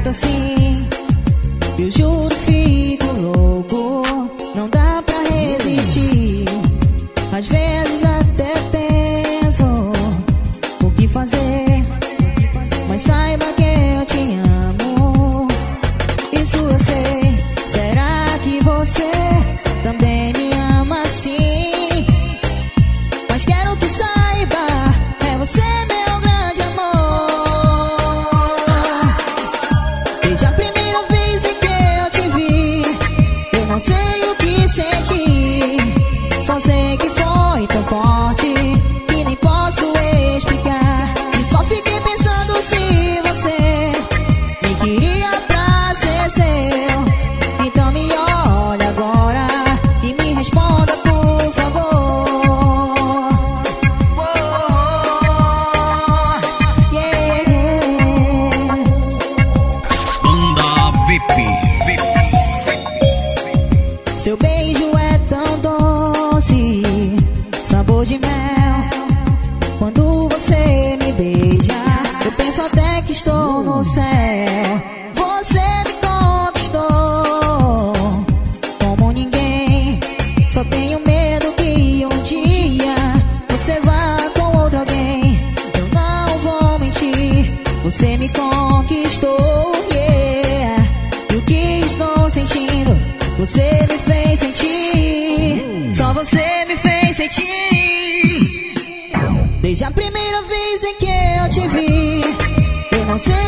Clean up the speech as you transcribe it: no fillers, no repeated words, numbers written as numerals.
jeito assim, eu juro fico louco, não dá pra resistir. Às vezes até penso o que fazer, mas saiba que eu te amo, isso eu sei. Será que você também me ama assim? Mas quero que saiba, é você meu grande amor. Desde a primeira vez em que eu te vi, eu não sei o que senti, só sei que foi tão forte que nem posso explicar. E só fiquei pensando se você me queria pra ser seu. Então me olha agora e me responda, por favor. Banda VIP. Seu beijo é tão doce, sabor de mel. Quando você me beija, eu penso até que estou no céu. Você me conquistou como ninguém. Só tenho medo que um dia você vá com outro alguém. Eu não vou mentir, você me conquistou, yeah. E o que estou sentindo, você me fez sentir. Só você me fez sentir. Desde a primeira vez em que eu te vi, eu não sei